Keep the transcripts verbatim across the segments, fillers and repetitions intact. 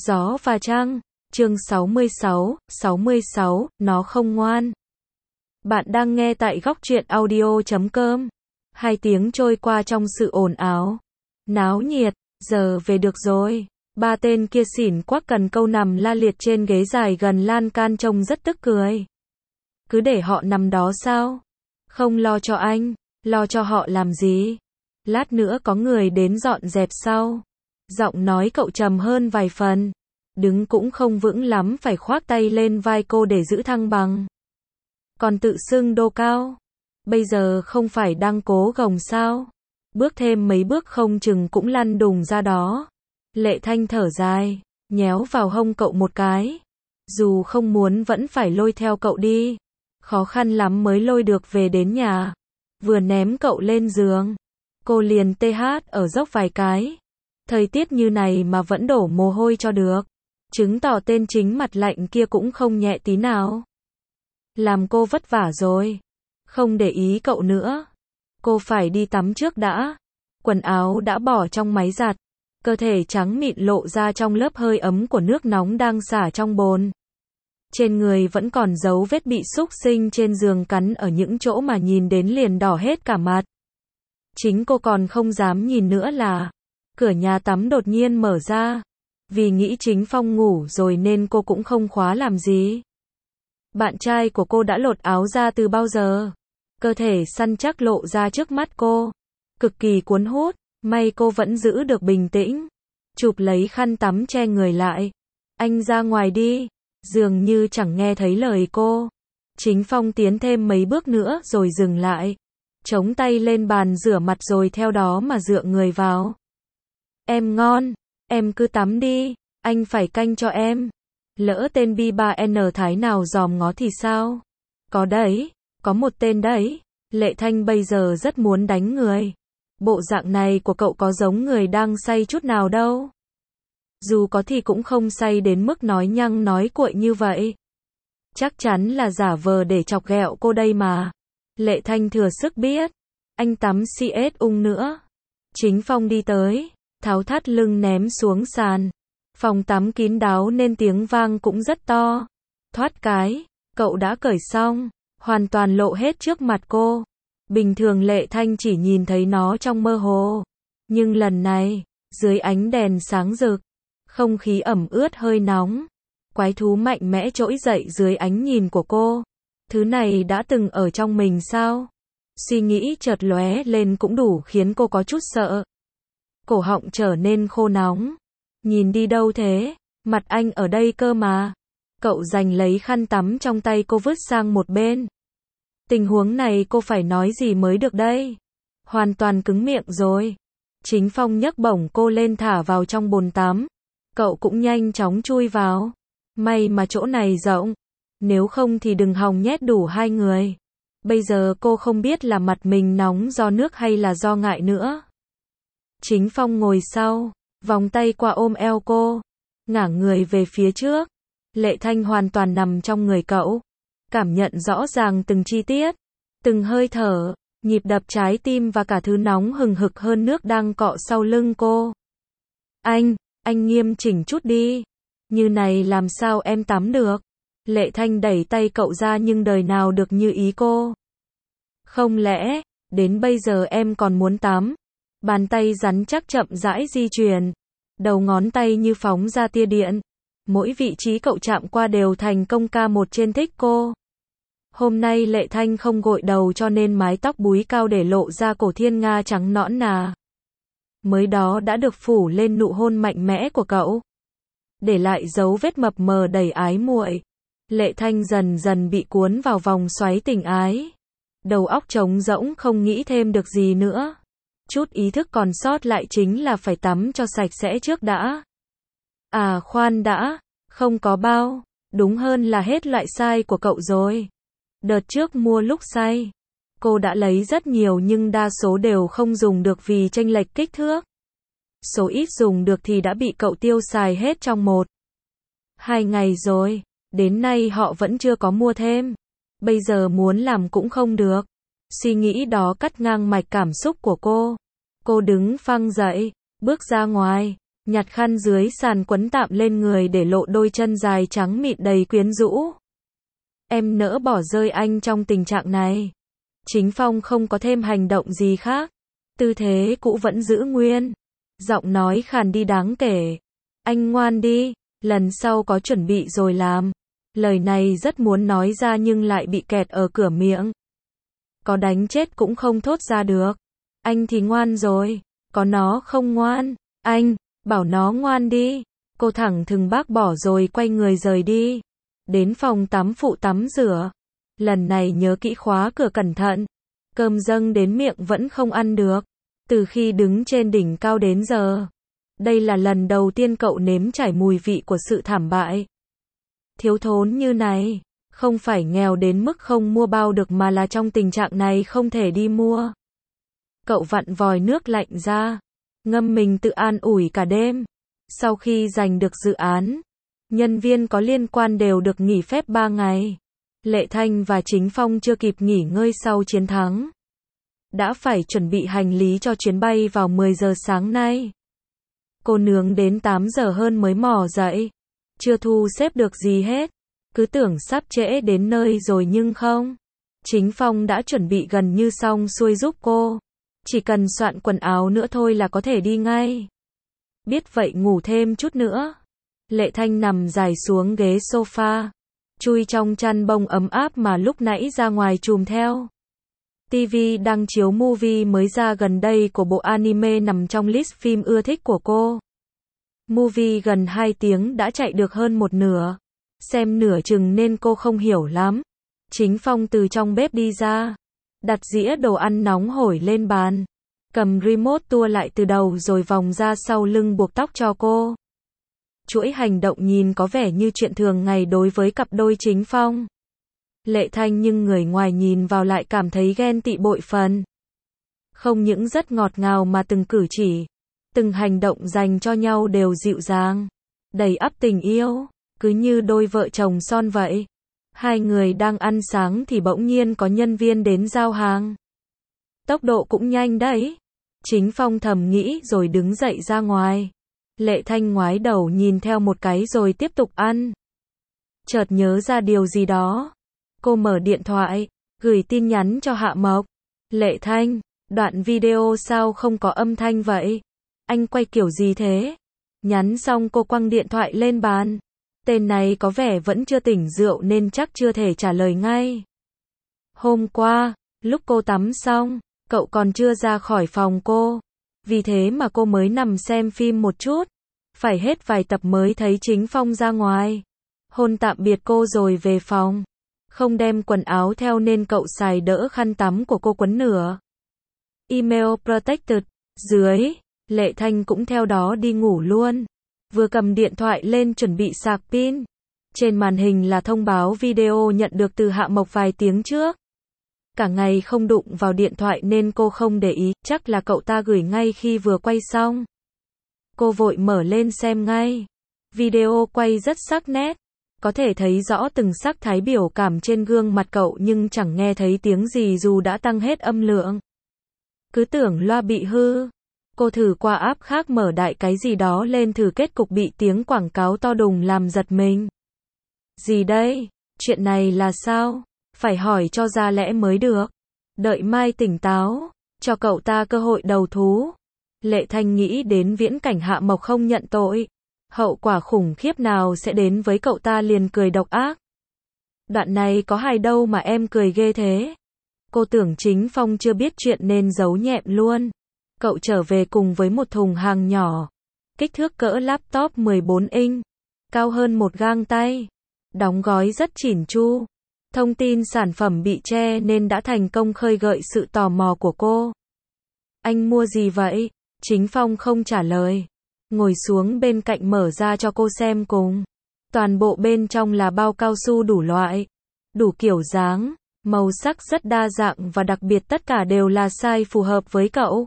Gió và trăng, chương sáu mươi sáu, sáu mươi sáu, nó không ngoan. Bạn đang nghe tại góc truyện audio chấm com. Hai tiếng trôi qua trong sự ồn ào, náo nhiệt, giờ về được rồi. Ba tên kia xỉn quắc cần câu nằm la liệt trên ghế dài gần lan can trông rất tức cười. Cứ để họ nằm đó sao? Không lo cho anh, lo cho họ làm gì? Lát nữa có người đến dọn dẹp sau. Giọng nói cậu trầm hơn vài phần. Đứng cũng không vững lắm, phải khoác tay lên vai cô để giữ thăng bằng. Còn tự xưng đô cao. Bây giờ không phải đang cố gồng sao? Bước thêm mấy bước không chừng cũng lăn đùng ra đó. Lệ Thanh thở dài, nhéo vào hông cậu một cái. Dù không muốn vẫn phải lôi theo cậu đi. Khó khăn lắm mới lôi được về đến nhà. Vừa ném cậu lên giường, cô liền tê hát ở dốc vài cái. Thời tiết như này mà vẫn đổ mồ hôi cho được. Chứng tỏ tên chính mặt lạnh kia cũng không nhẹ tí nào. Làm cô vất vả rồi. Không để ý cậu nữa. Cô phải đi tắm trước đã. Quần áo đã bỏ trong máy giặt. Cơ thể trắng mịn lộ ra trong lớp hơi ấm của nước nóng đang xả trong bồn. Trên người vẫn còn dấu vết bị xúc sinh trên giường cắn ở những chỗ mà nhìn đến liền đỏ hết cả mặt. Chính cô còn không dám nhìn nữa là cửa nhà tắm đột nhiên mở ra. Vì nghĩ Chính Phong ngủ rồi nên cô cũng không khóa làm gì. Bạn trai của cô đã lột áo ra từ bao giờ. Cơ thể săn chắc lộ ra trước mắt cô. Cực kỳ cuốn hút. May cô vẫn giữ được bình tĩnh. Chụp lấy khăn tắm che người lại. Anh ra ngoài đi. Dường như chẳng nghe thấy lời cô. Chính Phong tiến thêm mấy bước nữa rồi dừng lại. Chống tay lên bàn rửa mặt rồi theo đó mà dựa người vào. Em ngon. Em cứ tắm đi. Anh phải canh cho em. Lỡ tên bi ba en Thái nào dòm ngó thì sao? Có đấy. Có một tên đấy. Lệ Thanh bây giờ rất muốn đánh người. Bộ dạng này của cậu có giống người đang say chút nào đâu. Dù có thì cũng không say đến mức nói nhăng nói cuội như vậy. Chắc chắn là giả vờ để chọc ghẹo cô đây mà. Lệ Thanh thừa sức biết. Anh tắm xê ét ung nữa. Chính Phong đi tới. Tháo thắt lưng ném xuống sàn. Phòng tắm kín đáo nên tiếng vang cũng rất to. Thoát cái. Cậu đã cởi xong. Hoàn toàn lộ hết trước mặt cô. Bình thường Lệ Thanh chỉ nhìn thấy nó trong mơ hồ. Nhưng lần này, dưới ánh đèn sáng rực, không khí ẩm ướt hơi nóng. Quái thú mạnh mẽ trỗi dậy dưới ánh nhìn của cô. Thứ này đã từng ở trong mình sao? Suy nghĩ chợt lóe lên cũng đủ khiến cô có chút sợ. Cổ họng trở nên khô nóng. Nhìn đi đâu thế? Mặt anh ở đây cơ mà. Cậu giành lấy khăn tắm trong tay cô vứt sang một bên. Tình huống này cô phải nói gì mới được đây? Hoàn toàn cứng miệng rồi. Chính Phong nhấc bổng cô lên thả vào trong bồn tắm. Cậu cũng nhanh chóng chui vào. May mà chỗ này rộng. Nếu không thì đừng hòng nhét đủ hai người. Bây giờ cô không biết là mặt mình nóng do nước hay là do ngại nữa. Chính Phong ngồi sau, vòng tay qua ôm eo cô, ngả người về phía trước. Lệ Thanh hoàn toàn nằm trong người cậu. Cảm nhận rõ ràng từng chi tiết, từng hơi thở, nhịp đập trái tim và cả thứ nóng hừng hực hơn nước đang cọ sau lưng cô. Anh, anh nghiêm chỉnh chút đi. Như này làm sao em tắm được? Lệ Thanh đẩy tay cậu ra nhưng đời nào được như ý cô. Không lẽ, đến bây giờ em còn muốn tắm? Bàn tay rắn chắc chậm rãi di chuyển. Đầu ngón tay như phóng ra tia điện. Mỗi vị trí cậu chạm qua đều thành công ca một trên thích cô. Hôm nay Lệ Thanh không gội đầu cho nên mái tóc búi cao để lộ ra cổ thiên nga trắng nõn nà. Mới đó đã được phủ lên nụ hôn mạnh mẽ của cậu. Để lại dấu vết mập mờ đầy ái muội. Lệ Thanh dần dần bị cuốn vào vòng xoáy tình ái. Đầu óc trống rỗng không nghĩ thêm được gì nữa. Chút ý thức còn sót lại chính là phải tắm cho sạch sẽ trước đã. À khoan đã, không có bao, đúng hơn là hết loại size của cậu rồi. Đợt trước mua lúc say, cô đã lấy rất nhiều nhưng đa số đều không dùng được vì chênh lệch kích thước. Số ít dùng được thì đã bị cậu tiêu xài hết trong một, hai ngày rồi, đến nay họ vẫn chưa có mua thêm. Bây giờ muốn làm cũng không được. Suy nghĩ đó cắt ngang mạch cảm xúc của cô. Cô đứng phăng dậy, bước ra ngoài, nhặt khăn dưới sàn quấn tạm lên người để lộ đôi chân dài trắng mịn đầy quyến rũ. Em nỡ bỏ rơi anh trong tình trạng này. Chính Phong không có thêm hành động gì khác. Tư thế cũ vẫn giữ nguyên. Giọng nói khàn đi đáng kể. Anh ngoan đi, lần sau có chuẩn bị rồi làm. Lời này rất muốn nói ra nhưng lại bị kẹt ở cửa miệng. Có đánh chết cũng không thốt ra được. Anh thì ngoan rồi, có nó không ngoan. Anh, bảo nó ngoan đi. Cô thẳng thừng bác bỏ rồi quay người rời đi. Đến phòng tắm phụ tắm rửa. Lần này nhớ kỹ khóa cửa cẩn thận. Cơm dâng đến miệng vẫn không ăn được. Từ khi đứng trên đỉnh cao đến giờ. Đây là lần đầu tiên cậu nếm trải mùi vị của sự thảm bại. Thiếu thốn như này. Không phải nghèo đến mức không mua bao được mà là trong tình trạng này không thể đi mua. Cậu vặn vòi nước lạnh ra. Ngâm mình tự an ủi cả đêm. Sau khi giành được dự án, nhân viên có liên quan đều được nghỉ phép ba ngày. Lệ Thanh và Chính Phong chưa kịp nghỉ ngơi sau chiến thắng. Đã phải chuẩn bị hành lý cho chuyến bay vào mười giờ sáng nay. Cô nướng đến tám giờ hơn mới mò dậy. Chưa thu xếp được gì hết. Cứ tưởng sắp trễ đến nơi rồi nhưng không. Chính Phong đã chuẩn bị gần như xong xuôi giúp cô. Chỉ cần soạn quần áo nữa thôi là có thể đi ngay. Biết vậy ngủ thêm chút nữa. Lệ Thanh nằm dài xuống ghế sofa. Chui trong chăn bông ấm áp mà lúc nãy ra ngoài chùm theo. ti vi đang chiếu movie mới ra gần đây của bộ anime nằm trong list phim ưa thích của cô. Movie gần hai tiếng đã chạy được hơn một nửa. Xem nửa chừng nên cô không hiểu lắm. Chính Phong từ trong bếp đi ra. Đặt dĩa đồ ăn nóng hổi lên bàn. Cầm remote tua lại từ đầu rồi vòng ra sau lưng buộc tóc cho cô. Chuỗi hành động nhìn có vẻ như chuyện thường ngày đối với cặp đôi Chính Phong. Lệ Thanh nhưng người ngoài nhìn vào lại cảm thấy ghen tị bội phần. Không những rất ngọt ngào mà từng cử chỉ, từng hành động dành cho nhau đều dịu dàng, đầy ắp tình yêu, cứ như đôi vợ chồng son vậy. Hai người đang ăn sáng thì bỗng nhiên có nhân viên đến giao hàng. Tốc độ cũng nhanh đấy. Chính Phong thầm nghĩ rồi đứng dậy ra ngoài. Lệ Thanh ngoái đầu nhìn theo một cái rồi tiếp tục ăn. Chợt nhớ ra điều gì đó. Cô mở điện thoại, gửi tin nhắn cho Hạ Mộc. Lệ Thanh, đoạn video sao không có âm thanh vậy? Anh quay kiểu gì thế? Nhắn xong cô quăng điện thoại lên bàn. Tên này có vẻ vẫn chưa tỉnh rượu nên chắc chưa thể trả lời ngay. Hôm qua, lúc cô tắm xong, cậu còn chưa ra khỏi phòng cô. Vì thế mà cô mới nằm xem phim một chút. Phải hết vài tập mới thấy Chính Phong ra ngoài. Hôn tạm biệt cô rồi về phòng. Không đem quần áo theo nên cậu xài đỡ khăn tắm của cô quấn nửa. Email protected. Dưới, Lệ Thanh cũng theo đó đi ngủ luôn. Vừa cầm điện thoại lên chuẩn bị sạc pin. Trên màn hình là thông báo video nhận được từ Hạ Mộc vài tiếng trước. Cả ngày không đụng vào điện thoại nên cô không để ý, chắc là cậu ta gửi ngay khi vừa quay xong. Cô vội mở lên xem ngay. Video quay rất sắc nét. Có thể thấy rõ từng sắc thái biểu cảm trên gương mặt cậu nhưng chẳng nghe thấy tiếng gì dù đã tăng hết âm lượng. Cứ tưởng loa bị hư. Cô thử qua app khác mở đại cái gì đó lên thử kết cục bị tiếng quảng cáo to đùng làm giật mình. Gì đây? Chuyện này là sao? Phải hỏi cho ra lẽ mới được. Đợi mai tỉnh táo, cho cậu ta cơ hội đầu thú. Lệ Thanh nghĩ đến viễn cảnh Hạ Mộc không nhận tội. Hậu quả khủng khiếp nào sẽ đến với cậu ta liền cười độc ác. Đoạn này có hài đâu mà em cười ghê thế. Cô tưởng Chính Phong chưa biết chuyện nên giấu nhẹm luôn. Cậu trở về cùng với một thùng hàng nhỏ. Kích thước cỡ laptop mười bốn inch. Cao hơn một gang tay. Đóng gói rất chỉn chu. Thông tin sản phẩm bị che nên đã thành công khơi gợi sự tò mò của cô. Anh mua gì vậy? Chính Phong không trả lời. Ngồi xuống bên cạnh mở ra cho cô xem cùng. Toàn bộ bên trong là bao cao su đủ loại. Đủ kiểu dáng. Màu sắc rất đa dạng và đặc biệt tất cả đều là size phù hợp với cậu.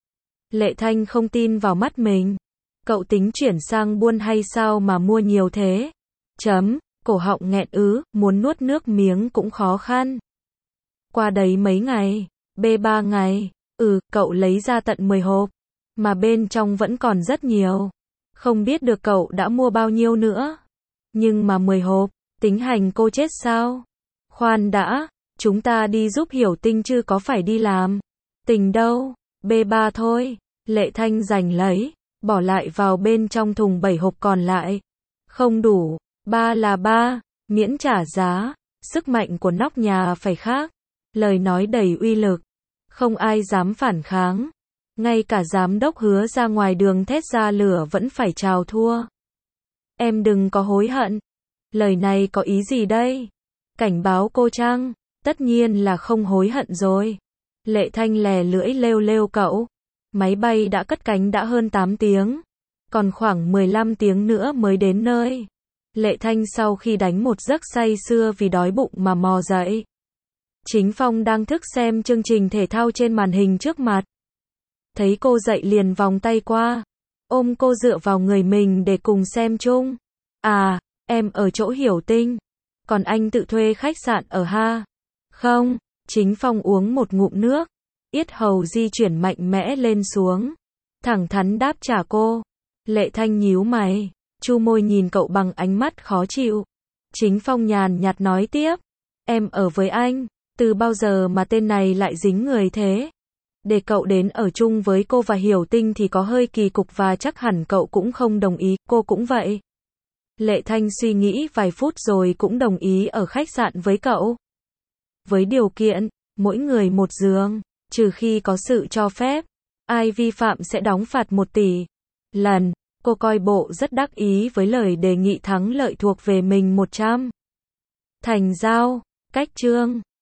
Lệ Thanh không tin vào mắt mình. Cậu tính chuyển sang buôn hay sao mà mua nhiều thế? Chấm. Cổ họng nghẹn ứ, muốn nuốt nước miếng cũng khó khăn. Qua đấy mấy ngày, bê ba ngày, ừ, cậu lấy ra tận mười hộp, mà bên trong vẫn còn rất nhiều. Không biết được cậu đã mua bao nhiêu nữa. Nhưng mà mười hộp, tính hành cô chết sao? Khoan đã, chúng ta đi giúp Hiểu Tinh chứ có phải đi làm. Tình đâu, bê ba thôi. Lệ Thanh giành lấy, bỏ lại vào bên trong thùng bảy hộp còn lại. Không đủ, ba là ba, miễn trả giá, sức mạnh của nóc nhà phải khác. Lời nói đầy uy lực, không ai dám phản kháng. Ngay cả giám đốc Hứa ra ngoài đường thét ra lửa vẫn phải chào thua. Em đừng có hối hận. Lời này có ý gì đây? Cảnh báo cô chăng? Tất nhiên là không hối hận rồi. Lệ Thanh lè lưỡi lêu lêu cậu. Máy bay đã cất cánh đã hơn tám tiếng. Còn khoảng mười lăm tiếng nữa mới đến nơi. Lệ Thanh sau khi đánh một giấc say sưa vì đói bụng mà mò dậy. Chính Phong đang thức xem chương trình thể thao trên màn hình trước mặt. Thấy cô dậy liền vòng tay qua, ôm cô dựa vào người mình để cùng xem chung. À, em ở chỗ Hiểu Tinh, còn anh tự thuê khách sạn ở ha? Không, Chính Phong uống một ngụm nước, yết hầu di chuyển mạnh mẽ lên xuống, thẳng thắn đáp trả cô. Lệ Thanh nhíu mày, chu môi nhìn cậu bằng ánh mắt khó chịu. Chính Phong nhàn nhạt nói tiếp, em ở với anh, từ bao giờ mà tên này lại dính người thế? Để cậu đến ở chung với cô và Hiểu Tinh thì có hơi kỳ cục và chắc hẳn cậu cũng không đồng ý, cô cũng vậy. Lệ Thanh suy nghĩ vài phút rồi cũng đồng ý ở khách sạn với cậu. Với điều kiện, mỗi người một giường, trừ khi có sự cho phép, ai vi phạm sẽ đóng phạt một tỷ. Lần, cô coi bộ rất đắc ý với lời đề nghị thắng lợi thuộc về mình một trăm. Thành giao, cách chương.